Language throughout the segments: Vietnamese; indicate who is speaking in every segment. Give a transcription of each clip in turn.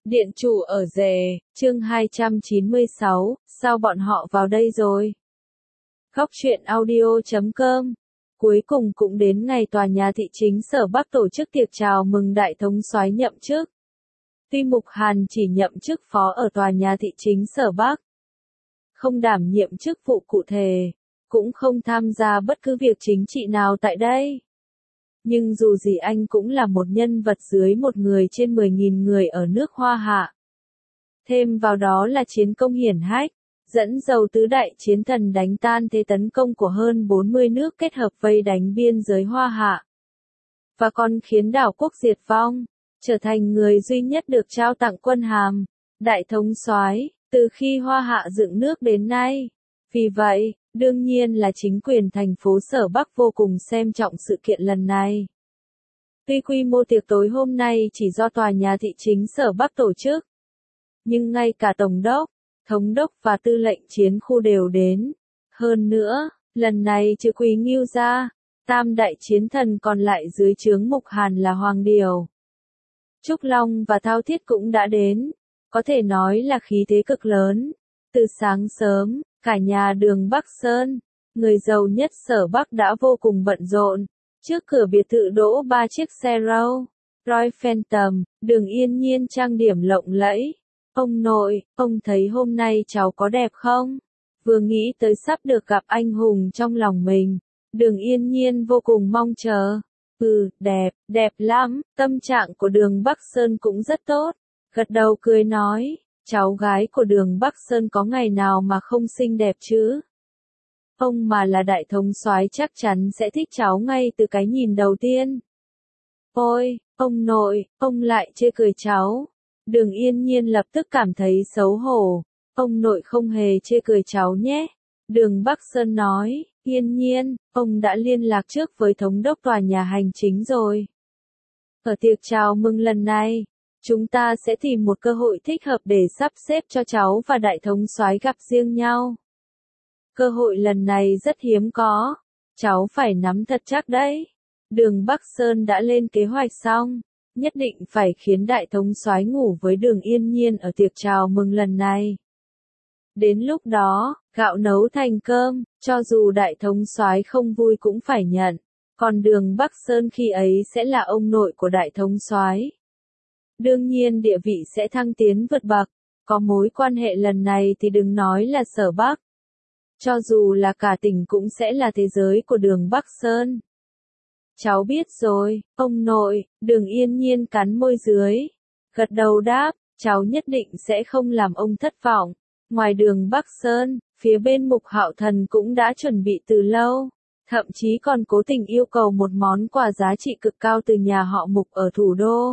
Speaker 1: Điện chủ ở rể, chương 296, sao bọn họ vào đây rồi? Góc truyện audio.com. Cuối cùng cũng đến ngày tòa nhà thị chính Sở Bắc tổ chức tiệc chào mừng đại thống soái nhậm chức. Tuy Mục Hàn chỉ nhậm chức phó ở tòa nhà thị chính Sở Bắc, không đảm nhiệm chức vụ cụ thể, cũng không tham gia bất cứ việc chính trị nào tại đây. Nhưng dù gì anh cũng là một nhân vật dưới một người trên 10.000 người ở nước Hoa Hạ. Thêm vào đó là chiến công hiển hách, dẫn dầu tứ đại chiến thần đánh tan thế tấn công của hơn 40 nước kết hợp vây đánh biên giới Hoa Hạ. Và còn khiến đảo quốc diệt vong, trở thành người duy nhất được trao tặng quân hàm, đại thống soái, từ khi Hoa Hạ dựng nước đến nay. Vì vậy, đương nhiên là chính quyền thành phố Sở Bắc vô cùng xem trọng sự kiện lần này. Tuy quy mô tiệc tối hôm nay chỉ do tòa nhà thị chính Sở Bắc tổ chức, nhưng ngay cả tổng đốc, thống đốc và tư lệnh chiến khu đều đến. Hơn nữa, lần này trừ Quý Ngưu ra, tam đại chiến thần còn lại dưới trướng Mục Hàn là Hoàng Điều, Trúc Long và Thao Thiết cũng đã đến, có thể nói là khí thế cực lớn. Từ sáng sớm, cả nhà đường Bắc Sơn, người giàu nhất Sở Bắc đã vô cùng bận rộn. Trước cửa biệt thự đỗ 3 chiếc xe Rolls-Royce Phantom, Đường Yên Nhiên trang điểm lộng lẫy. Ông nội, ông thấy hôm nay cháu có đẹp không? Vừa nghĩ tới sắp được gặp anh hùng trong lòng mình, Đường Yên Nhiên vô cùng mong chờ. Đẹp, đẹp lắm, tâm trạng của đường Bắc Sơn cũng rất tốt. Gật đầu cười nói, cháu gái của đường Bắc Sơn có ngày nào mà không xinh đẹp chứ? Ông mà là đại thống soái chắc chắn sẽ thích cháu ngay từ cái nhìn đầu tiên. Ôi, ông nội, ông lại chê cười cháu. Đường Yên Nhiên lập tức cảm thấy xấu hổ. Ông nội không hề chê cười cháu nhé. Đường Bắc Sơn nói, Yên Nhiên, ông đã liên lạc trước với thống đốc tòa nhà hành chính rồi. Ở tiệc chào mừng lần này, chúng ta sẽ tìm một cơ hội thích hợp để sắp xếp cho cháu và đại thống soái gặp riêng nhau. Cơ hội lần này rất hiếm có, cháu phải nắm thật chắc đấy. Đường Bắc Sơn đã lên kế hoạch xong, nhất định phải khiến đại thống soái ngủ với Đường Yên Nhiên ở tiệc chào mừng lần này. Đến lúc đó, gạo nấu thành cơm, cho dù đại thống soái không vui cũng phải nhận, còn Đường Bắc Sơn khi ấy sẽ là ông nội của đại thống soái. Đương nhiên địa vị sẽ thăng tiến vượt bậc, có mối quan hệ lần này thì đừng nói là Sở Bắc. Cho dù là cả tỉnh cũng sẽ là thế giới của đường Bắc Sơn. Cháu biết rồi, ông nội. Đường Yên Nhiên cắn môi dưới, gật đầu đáp, cháu nhất định sẽ không làm ông thất vọng. Ngoài đường Bắc Sơn, phía bên Mục Hạo Thần cũng đã chuẩn bị từ lâu, thậm chí còn cố tình yêu cầu một món quà giá trị cực cao từ nhà họ Mục ở thủ đô.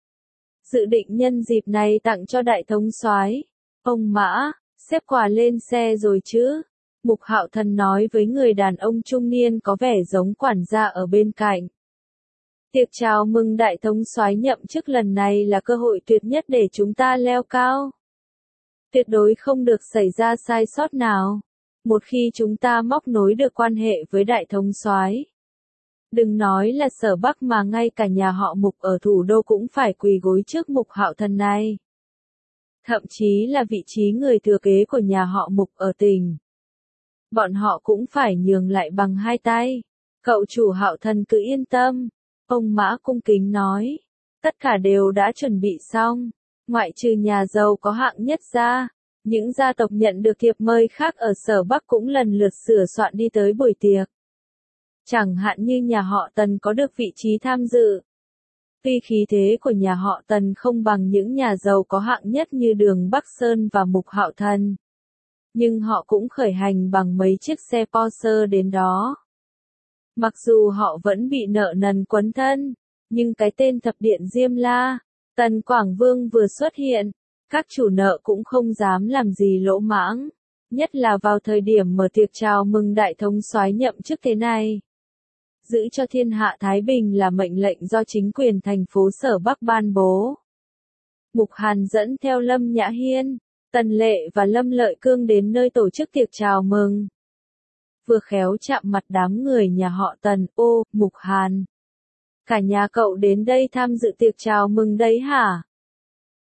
Speaker 1: Dự định nhân dịp này tặng cho đại thống soái. Ông Mã, xếp quà lên xe rồi chứ? Mục Hạo Thần nói với người đàn ông trung niên có vẻ giống quản gia ở bên cạnh. Tiệc chào mừng đại thống soái nhậm chức lần này là cơ hội tuyệt nhất để chúng ta leo cao. Tuyệt đối không được xảy ra sai sót nào. Một khi chúng ta móc nối được quan hệ với đại thống soái, đừng nói là Sở Bắc mà ngay cả nhà họ Mục ở thủ đô cũng phải quỳ gối trước Mục Hạo Thần này. Thậm chí là vị trí người thừa kế của nhà họ Mục ở tỉnh, bọn họ cũng phải nhường lại bằng hai tay. Cậu chủ Hạo Thần cứ yên tâm. Ông Mã cung kính nói. Tất cả đều đã chuẩn bị xong. Ngoại trừ nhà giàu có hạng nhất ra, những gia tộc nhận được thiệp mời khác ở Sở Bắc cũng lần lượt sửa soạn đi tới buổi tiệc. Chẳng hạn như nhà họ Tần có được vị trí tham dự. Tuy khí thế của nhà họ Tần không bằng những nhà giàu có hạng nhất như đường Bắc Sơn và Mục Hạo Thần, nhưng họ cũng khởi hành bằng mấy chiếc xe Porsche đến đó. Mặc dù họ vẫn bị nợ nần quấn thân, nhưng cái tên thập điện Diêm La, Tần Quảng Vương vừa xuất hiện, các chủ nợ cũng không dám làm gì lỗ mãng, nhất là vào thời điểm mở tiệc chào mừng đại thống soái nhậm chức thế này. Giữ cho thiên hạ thái bình là mệnh lệnh do chính quyền thành phố Sở Bắc ban bố. Mục Hàn dẫn theo Lâm Nhã Hiên, Tần Lệ và Lâm Lợi Cương đến nơi tổ chức tiệc chào mừng. Vừa khéo chạm mặt đám người nhà họ Tần. Ô, Mục Hàn, cả nhà cậu đến đây tham dự tiệc chào mừng đấy hả?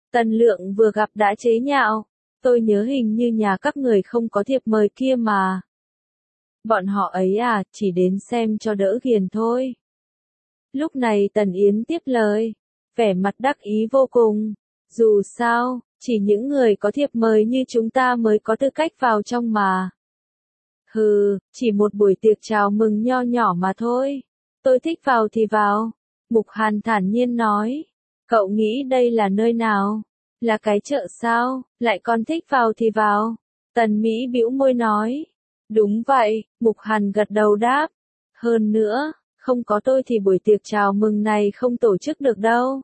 Speaker 1: Tần Lượng vừa gặp đã chế nhạo. Tôi nhớ hình như nhà các người không có thiệp mời kia mà. Bọn họ ấy à, chỉ đến xem cho đỡ ghiền thôi. Lúc này Tần Yến tiếp lời, vẻ mặt đắc ý vô cùng. Dù sao, chỉ những người có thiệp mời như chúng ta mới có tư cách vào trong mà. Hừ, chỉ một buổi tiệc chào mừng nho nhỏ mà thôi. Tôi thích vào thì vào. Mục Hàn thản nhiên nói. Cậu nghĩ đây là nơi nào? Là cái chợ sao? Lại còn thích vào thì vào. Tần Mỹ bĩu môi nói. Đúng vậy, Mục Hàn gật đầu đáp. Hơn nữa, không có tôi thì buổi tiệc chào mừng này không tổ chức được đâu.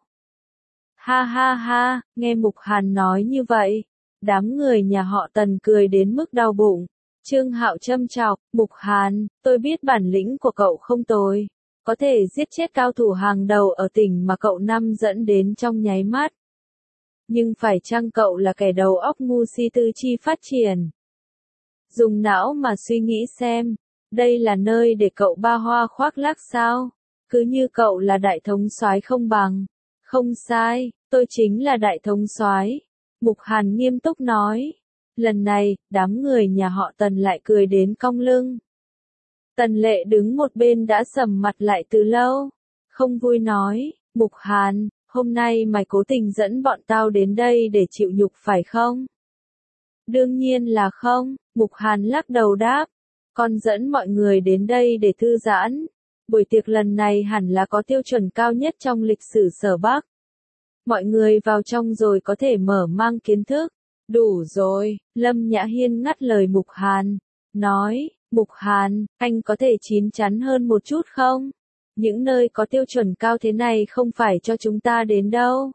Speaker 1: Ha ha ha, nghe Mục Hàn nói như vậy, đám người nhà họ Tần cười đến mức đau bụng. Trương Hạo châm chọc, Mục Hàn, tôi biết bản lĩnh của cậu không tồi, có thể giết chết cao thủ hàng đầu ở tỉnh mà cậu năm dẫn đến trong nháy mắt. Nhưng phải chăng cậu là kẻ đầu óc ngu si tư chi phát triển? Dùng não mà suy nghĩ xem, đây là nơi để cậu ba hoa khoác lác sao? Cứ như cậu là đại thống soái không bằng. Không sai, tôi chính là đại thống soái. Mục Hàn nghiêm túc nói. Lần này, đám người nhà họ Tần lại cười đến cong lưng. Tần Lệ đứng một bên đã sầm mặt lại từ lâu. Không vui nói, Mục Hàn, hôm nay mày cố tình dẫn bọn tao đến đây để chịu nhục phải không? Đương nhiên là không, Mục Hàn lắc đầu đáp. Con dẫn mọi người đến đây để thư giãn. Buổi tiệc lần này hẳn là có tiêu chuẩn cao nhất trong lịch sử Sở Bắc. Mọi người vào trong rồi có thể mở mang kiến thức. Đủ rồi, Lâm Nhã Hiên ngắt lời Mục Hàn. Nói, Mục Hàn, anh có thể chín chắn hơn một chút không? Những nơi có tiêu chuẩn cao thế này không phải cho chúng ta đến đâu.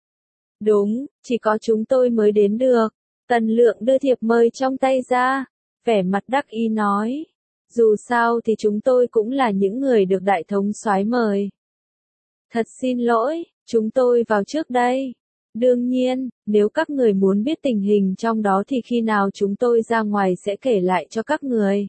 Speaker 1: Đúng, chỉ có chúng tôi mới đến được. Tần Lượng đưa thiệp mời trong tay ra. Vẻ mặt đắc ý nói. Dù sao thì chúng tôi cũng là những người được đại thống soái mời. Thật xin lỗi, chúng tôi vào trước đây. Đương nhiên, nếu các người muốn biết tình hình trong đó thì khi nào chúng tôi ra ngoài sẽ kể lại cho các người.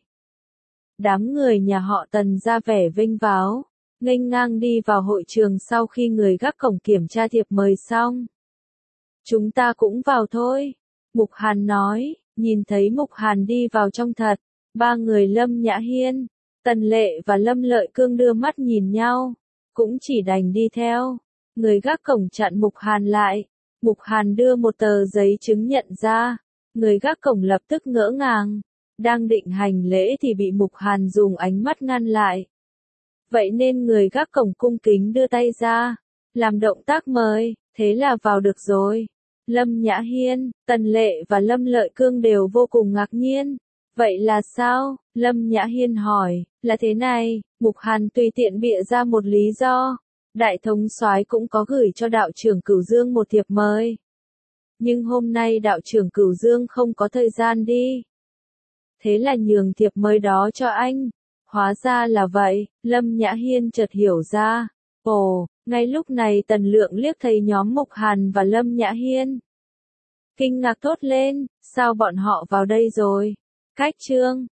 Speaker 1: Đám người nhà họ Tần ra vẻ vênh váo, nghênh ngang đi vào hội trường sau khi người gác cổng kiểm tra thiệp mời xong. Chúng ta cũng vào thôi. Mục Hàn nói, nhìn thấy Mục Hàn đi vào trong thật. Ba người Lâm Nhã Hiên, Tần Lệ và Lâm Lợi Cương đưa mắt nhìn nhau, cũng chỉ đành đi theo. Người gác cổng chặn Mục Hàn lại. Mục Hàn đưa một tờ giấy chứng nhận ra. Người gác cổng lập tức ngỡ ngàng. Đang định hành lễ thì bị Mục Hàn dùng ánh mắt ngăn lại. Vậy nên người gác cổng cung kính đưa tay ra, làm động tác mời, thế là vào được rồi. Lâm Nhã Hiên, Tần Lệ và Lâm Lợi Cương đều vô cùng ngạc nhiên. Vậy là sao? Lâm Nhã Hiên hỏi, là thế này, Mục Hàn tùy tiện bịa ra một lý do. Đại thống soái cũng có gửi cho đạo trưởng Cửu Dương một thiệp mời. Nhưng hôm nay đạo trưởng Cửu Dương không có thời gian đi. Thế là nhường thiệp mời đó cho anh. Hóa ra là vậy, Lâm Nhã Hiên chợt hiểu ra. Ồ, ngay lúc này Tần Lượng liếc thấy nhóm Mục Hàn và Lâm Nhã Hiên. Kinh ngạc thốt lên, sao bọn họ vào đây rồi? Cách trương.